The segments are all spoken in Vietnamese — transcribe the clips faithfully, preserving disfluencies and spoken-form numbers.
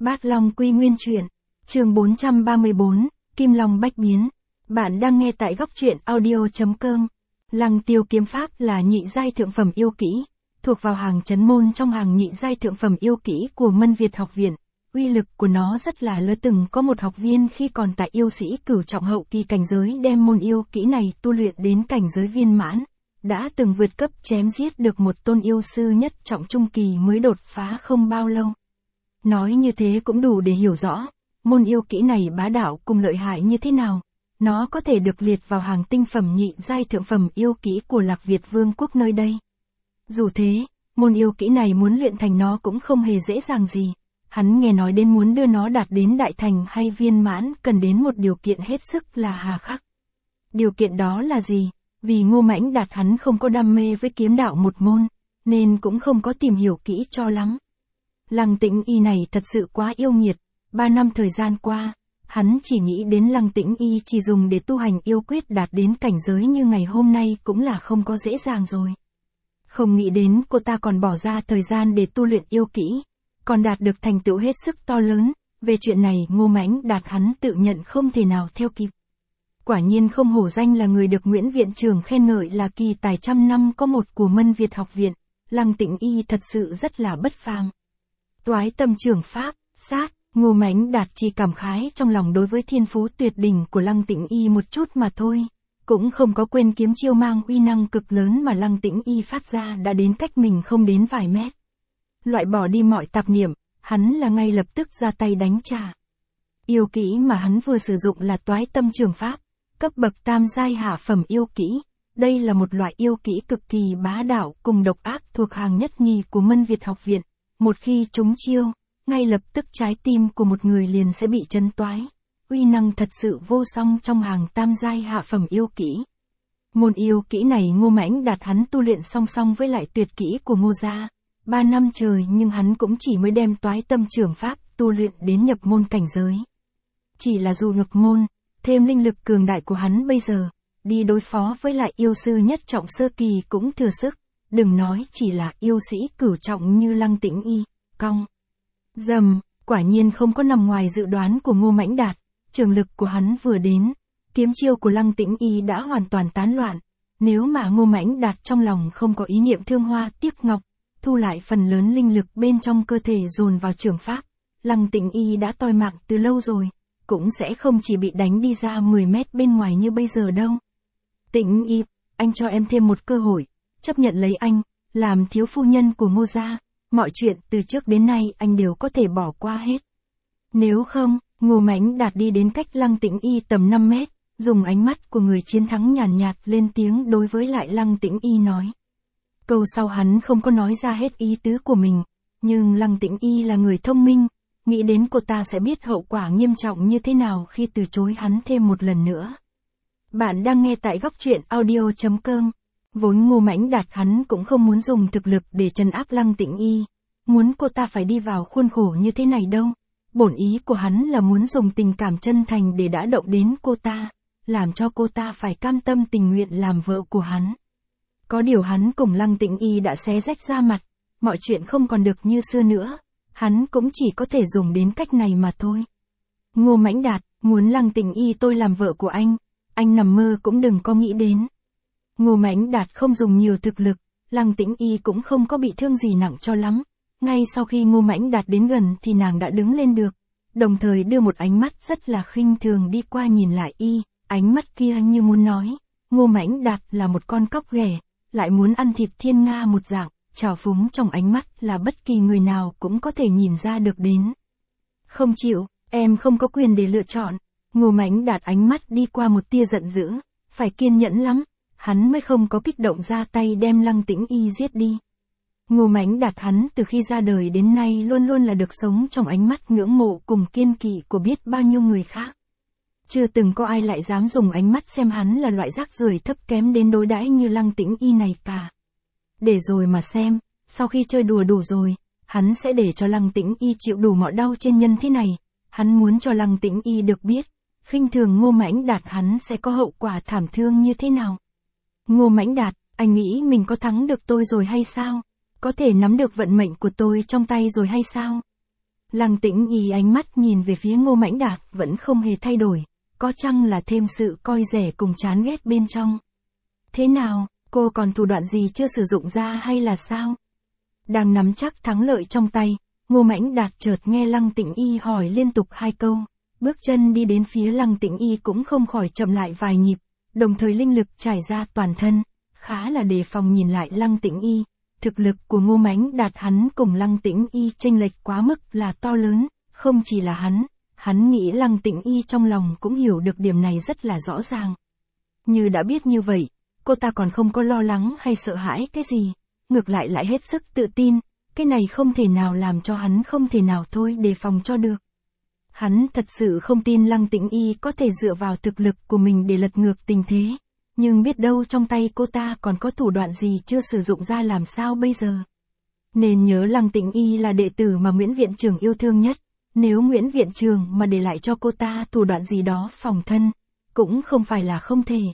Bát Long Quy Nguyên Truyện, chương bốn trăm ba mươi bốn, Kim Long Bách Biến. Bạn đang nghe tại góc truyện audio chấm com. Lăng Tiêu kiếm pháp là nhị giai thượng phẩm yêu kỹ, thuộc vào hàng chấn môn trong hàng nhị giai thượng phẩm yêu kỹ của Mân Việt học viện. Uy lực của nó rất là lớn, từng có một học viên khi còn tại yêu sĩ cửu trọng hậu kỳ cảnh giới đem môn yêu kỹ này tu luyện đến cảnh giới viên mãn, đã từng vượt cấp chém giết được một tôn yêu sư nhất trọng trung kỳ mới đột phá không bao lâu. Nói như thế cũng đủ để hiểu rõ, môn yêu kỹ này bá đạo cùng lợi hại như thế nào. Nó có thể được liệt vào hàng tinh phẩm nhị giai thượng phẩm yêu kỹ của Lạc Việt Vương quốc nơi đây. Dù thế, môn yêu kỹ này muốn luyện thành nó cũng không hề dễ dàng gì. Hắn nghe nói đến muốn đưa nó đạt đến đại thành hay viên mãn cần đến một điều kiện hết sức là hà khắc. Điều kiện đó là gì? Vì Ngô Mãnh Đạt hắn không có đam mê với kiếm đạo một môn, nên cũng không có tìm hiểu kỹ cho lắm. Lăng Tĩnh Y này thật sự quá yêu nghiệt, ba năm thời gian qua, hắn chỉ nghĩ đến Lăng Tĩnh Y chỉ dùng để tu hành yêu quyết đạt đến cảnh giới như ngày hôm nay cũng là không có dễ dàng rồi. Không nghĩ đến cô ta còn bỏ ra thời gian để tu luyện yêu kỹ, còn đạt được thành tựu hết sức to lớn, về chuyện này Ngô Mãnh Đạt hắn tự nhận không thể nào theo kịp. Quả nhiên không hổ danh là người được Nguyễn Viện Trưởng khen ngợi là kỳ tài trăm năm có một của Mân Việt học viện, Lăng Tĩnh Y thật sự rất là bất phàm. Toái tâm trưởng pháp, sát, Ngô Mãnh Đạt chỉ cảm khái trong lòng đối với thiên phú tuyệt đỉnh của Lăng Tĩnh Y một chút mà thôi, cũng không có quên kiếm chiêu mang uy năng cực lớn mà Lăng Tĩnh Y phát ra đã đến cách mình không đến vài mét. Loại bỏ đi mọi tạp niệm, hắn là ngay lập tức ra tay đánh trả. Yêu kỹ mà hắn vừa sử dụng là toái tâm trường pháp, cấp bậc tam giai hạ phẩm yêu kỹ. Đây là một loại yêu kỹ cực kỳ bá đạo cùng độc ác thuộc hàng nhất nhì của Mân Việt học viện. Một khi trúng chiêu, ngay lập tức trái tim của một người liền sẽ bị chấn toái. Uy năng thật sự vô song trong hàng tam giai hạ phẩm yêu kỹ. Môn yêu kỹ này Ngô Mãnh Đạt hắn tu luyện song song với lại tuyệt kỹ của Ngô gia. Ba năm trời nhưng hắn cũng chỉ mới đem toái tâm trưởng pháp tu luyện đến nhập môn cảnh giới. Chỉ là dù nhập môn, thêm linh lực cường đại của hắn bây giờ, đi đối phó với lại yêu sư nhất trọng sơ kỳ cũng thừa sức, đừng nói chỉ là yêu sĩ cửu trọng như Lăng Tĩnh Y, cong. Dầm, quả nhiên không có nằm ngoài dự đoán của Ngô Mãnh Đạt, trường lực của hắn vừa đến, kiếm chiêu của Lăng Tĩnh Y đã hoàn toàn tán loạn, nếu mà Ngô Mãnh Đạt trong lòng không có ý niệm thương hoa tiếc ngọc, thu lại phần lớn linh lực bên trong cơ thể dồn vào trường pháp, Lăng Tĩnh Y đã toi mạng từ lâu rồi, cũng sẽ không chỉ bị đánh đi ra mười mét bên ngoài như bây giờ đâu. Tĩnh Y, anh cho em thêm một cơ hội, chấp nhận lấy anh, làm thiếu phu nhân của Ngô gia, mọi chuyện từ trước đến nay anh đều có thể bỏ qua hết. Nếu không, Ngô Mãnh Đạt đi đến cách Lăng Tĩnh Y tầm năm mét, dùng ánh mắt của người chiến thắng nhàn nhạt, nhạt lên tiếng đối với lại Lăng Tĩnh Y nói. Câu sau hắn không có nói ra hết ý tứ của mình, nhưng Lăng Tĩnh Y là người thông minh, nghĩ đến cô ta sẽ biết hậu quả nghiêm trọng như thế nào khi từ chối hắn thêm một lần nữa. Bạn đang nghe tại góc truyện audio chấm com. Vốn Ngô Mãnh Đạt hắn cũng không muốn dùng thực lực để trấn áp Lăng Tĩnh Y, muốn cô ta phải đi vào khuôn khổ như thế này đâu. Bổn ý của hắn là muốn dùng tình cảm chân thành để đã động đến cô ta, làm cho cô ta phải cam tâm tình nguyện làm vợ của hắn. Có điều hắn cùng Lăng Tĩnh Y đã xé rách ra mặt, mọi chuyện không còn được như xưa nữa, hắn cũng chỉ có thể dùng đến cách này mà thôi. Ngô Mãnh Đạt, muốn Lăng Tĩnh Y tôi làm vợ của anh, anh nằm mơ cũng đừng có nghĩ đến. Ngô Mãnh Đạt không dùng nhiều thực lực, Lăng Tĩnh Y cũng không có bị thương gì nặng cho lắm. Ngay sau khi Ngô Mãnh Đạt đến gần thì nàng đã đứng lên được, đồng thời đưa một ánh mắt rất là khinh thường đi qua nhìn lại y, ánh mắt kia như muốn nói, Ngô Mãnh Đạt là một con cóc ghẻ, lại muốn ăn thịt thiên nga một dạng, trào phúng trong ánh mắt là bất kỳ người nào cũng có thể nhìn ra được đến. Không chịu, em không có quyền để lựa chọn. Ngô Mãnh Đạt ánh mắt đi qua một tia giận dữ, phải kiên nhẫn lắm, hắn mới không có kích động ra tay đem Lăng Tĩnh Y giết đi. Ngô Mãnh Đạt hắn từ khi ra đời đến nay luôn luôn là được sống trong ánh mắt ngưỡng mộ cùng kiên kỵ của biết bao nhiêu người khác. Chưa từng có ai lại dám dùng ánh mắt xem hắn là loại rác rưởi thấp kém đến đối đãi như Lăng Tĩnh Y này cả. Để rồi mà xem, sau khi chơi đùa đủ rồi, hắn sẽ để cho Lăng Tĩnh Y chịu đủ mọi đau trên nhân thế này, hắn muốn cho Lăng Tĩnh Y được biết, khinh thường Ngô Mãnh Đạt hắn sẽ có hậu quả thảm thương như thế nào. Ngô Mãnh Đạt, anh nghĩ mình có thắng được tôi rồi hay sao? Có thể nắm được vận mệnh của tôi trong tay rồi hay sao? Lăng Tĩnh Y ánh mắt nhìn về phía Ngô Mãnh Đạt vẫn không hề thay đổi, có chăng là thêm sự coi rẻ cùng chán ghét bên trong. Thế nào, cô còn thủ đoạn gì chưa sử dụng ra hay là sao? Đang nắm chắc thắng lợi trong tay, Ngô Mãnh Đạt chợt nghe Lăng Tĩnh Y hỏi liên tục hai câu, bước chân đi đến phía Lăng Tĩnh Y cũng không khỏi chậm lại vài nhịp, đồng thời linh lực trải ra toàn thân, khá là đề phòng nhìn lại Lăng Tĩnh Y. Thực lực của Ngô Mãnh Đạt hắn cùng Lăng Tĩnh Y chênh lệch quá mức là to lớn, không chỉ là hắn, hắn nghĩ Lăng Tĩnh Y trong lòng cũng hiểu được điểm này rất là rõ ràng. Như đã biết như vậy, cô ta còn không có lo lắng hay sợ hãi cái gì, ngược lại lại hết sức tự tin, cái này không thể nào làm cho hắn không thể nào thôi đề phòng cho được. Hắn thật sự không tin Lăng Tĩnh Y có thể dựa vào thực lực của mình để lật ngược tình thế. Nhưng biết đâu trong tay cô ta còn có thủ đoạn gì chưa sử dụng ra làm sao bây giờ. Nên nhớ Lăng Tĩnh Y là đệ tử mà Nguyễn Viện Trường yêu thương nhất. Nếu Nguyễn Viện Trường mà để lại cho cô ta thủ đoạn gì đó phòng thân, cũng không phải là không thể.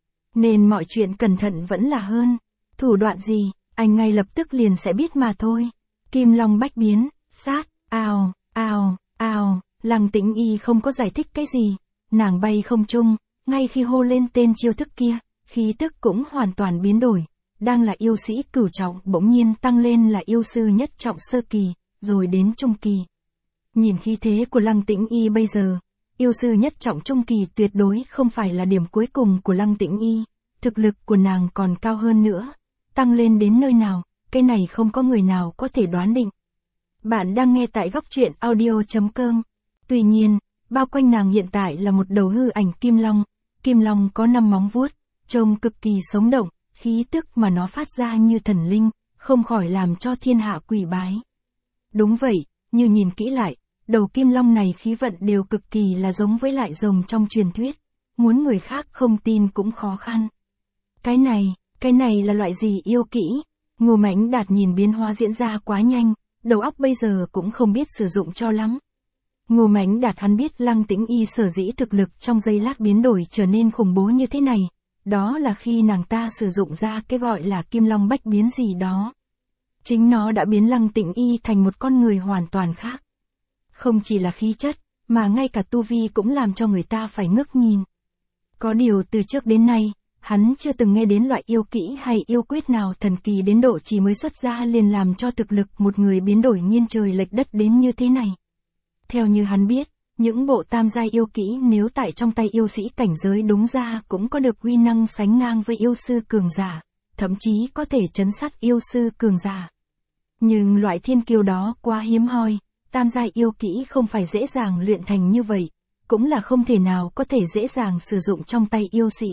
Nên mọi chuyện cẩn thận vẫn là hơn. Thủ đoạn gì, anh ngay lập tức liền sẽ biết mà thôi. Kim Long bách biến, sát, ào, ào, ào. Lăng Tĩnh Y không có giải thích cái gì. Nàng bay không trung. Ngay khi hô lên tên chiêu thức kia, khí tức cũng hoàn toàn biến đổi, đang là yêu sĩ cửu trọng bỗng nhiên tăng lên là yêu sư nhất trọng sơ kỳ, rồi đến trung kỳ. Nhìn khí thế của Lăng Tĩnh Y bây giờ, yêu sư nhất trọng trung kỳ tuyệt đối không phải là điểm cuối cùng của Lăng Tĩnh Y, thực lực của nàng còn cao hơn nữa, tăng lên đến nơi nào, cái này không có người nào có thể đoán định. Bạn đang nghe tại góc truyện audio chấm com. Tuy nhiên, bao quanh nàng hiện tại là một đầu hư ảnh kim long. Kim long có năm móng vuốt, trông cực kỳ sống động, khí tức mà nó phát ra như thần linh, không khỏi làm cho thiên hạ quỳ bái. Đúng vậy, như nhìn kỹ lại, đầu kim long này khí vận đều cực kỳ là giống với lại rồng trong truyền thuyết, muốn người khác không tin cũng khó khăn. Cái này, cái này là loại gì yêu kỹ? Ngô Mãnh Đạt nhìn biến hóa diễn ra quá nhanh, đầu óc bây giờ cũng không biết sử dụng cho lắm. Ngô Mãnh Đạt hắn biết Lăng Tĩnh Y sở dĩ thực lực trong giây lát biến đổi trở nên khủng bố như thế này, đó là khi nàng ta sử dụng ra cái gọi là Kim Long bách biến gì đó. Chính nó đã biến Lăng Tĩnh Y thành một con người hoàn toàn khác. Không chỉ là khí chất, mà ngay cả tu vi cũng làm cho người ta phải ngước nhìn. Có điều từ trước đến nay, hắn chưa từng nghe đến loại yêu kỹ hay yêu quyết nào thần kỳ đến độ chỉ mới xuất ra liền làm cho thực lực một người biến đổi nghiêng trời lệch đất đến như thế này. Theo như hắn biết, những bộ tam giai yêu kỹ nếu tại trong tay yêu sĩ cảnh giới đúng ra cũng có được uy năng sánh ngang với yêu sư cường giả, thậm chí có thể trấn sát yêu sư cường giả. Nhưng loại thiên kiêu đó quá hiếm hoi, tam giai yêu kỹ không phải dễ dàng luyện thành như vậy, cũng là không thể nào có thể dễ dàng sử dụng trong tay yêu sĩ.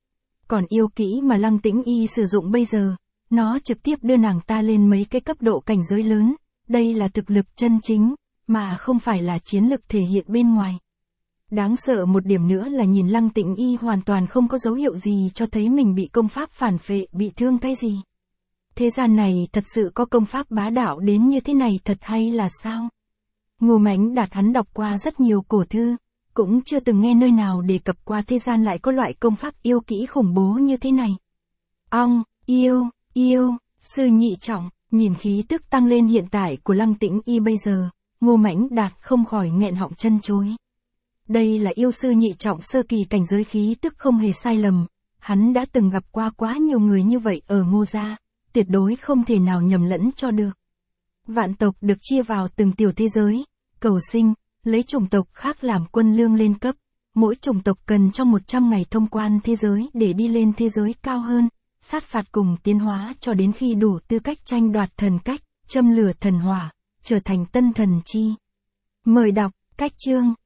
Còn yêu kỹ mà Lăng Tĩnh Y sử dụng bây giờ, nó trực tiếp đưa nàng ta lên mấy cái cấp độ cảnh giới lớn, đây là thực lực chân chính, mà không phải là chiến lực thể hiện bên ngoài. Đáng sợ một điểm nữa là nhìn Lăng Tĩnh Y hoàn toàn không có dấu hiệu gì cho thấy mình bị công pháp phản phệ, bị thương cái gì. Thế gian này thật sự có công pháp bá đạo đến như thế này thật hay là sao? Ngô Mãnh Đạt hắn đọc qua rất nhiều cổ thư, cũng chưa từng nghe nơi nào đề cập qua thế gian lại có loại công pháp yêu kỹ khủng bố như thế này. Ong, yêu, yêu, sư nhị trọng, nhìn khí tức tăng lên hiện tại của Lăng Tĩnh Y bây giờ, Ngô Mãnh Đạt không khỏi nghẹn họng chân chối. Đây là yêu sư nhị trọng sơ kỳ cảnh giới khí tức không hề sai lầm, hắn đã từng gặp qua quá nhiều người như vậy ở Ngô gia, tuyệt đối không thể nào nhầm lẫn cho được. Vạn tộc được chia vào từng tiểu thế giới, cầu sinh, lấy chủng tộc khác làm quân lương lên cấp, mỗi chủng tộc cần trong một trăm ngày thông quan thế giới để đi lên thế giới cao hơn, sát phạt cùng tiến hóa cho đến khi đủ tư cách tranh đoạt thần cách, châm lửa thần hỏa, trở thành tân thần chi. Mời đọc, cách chương.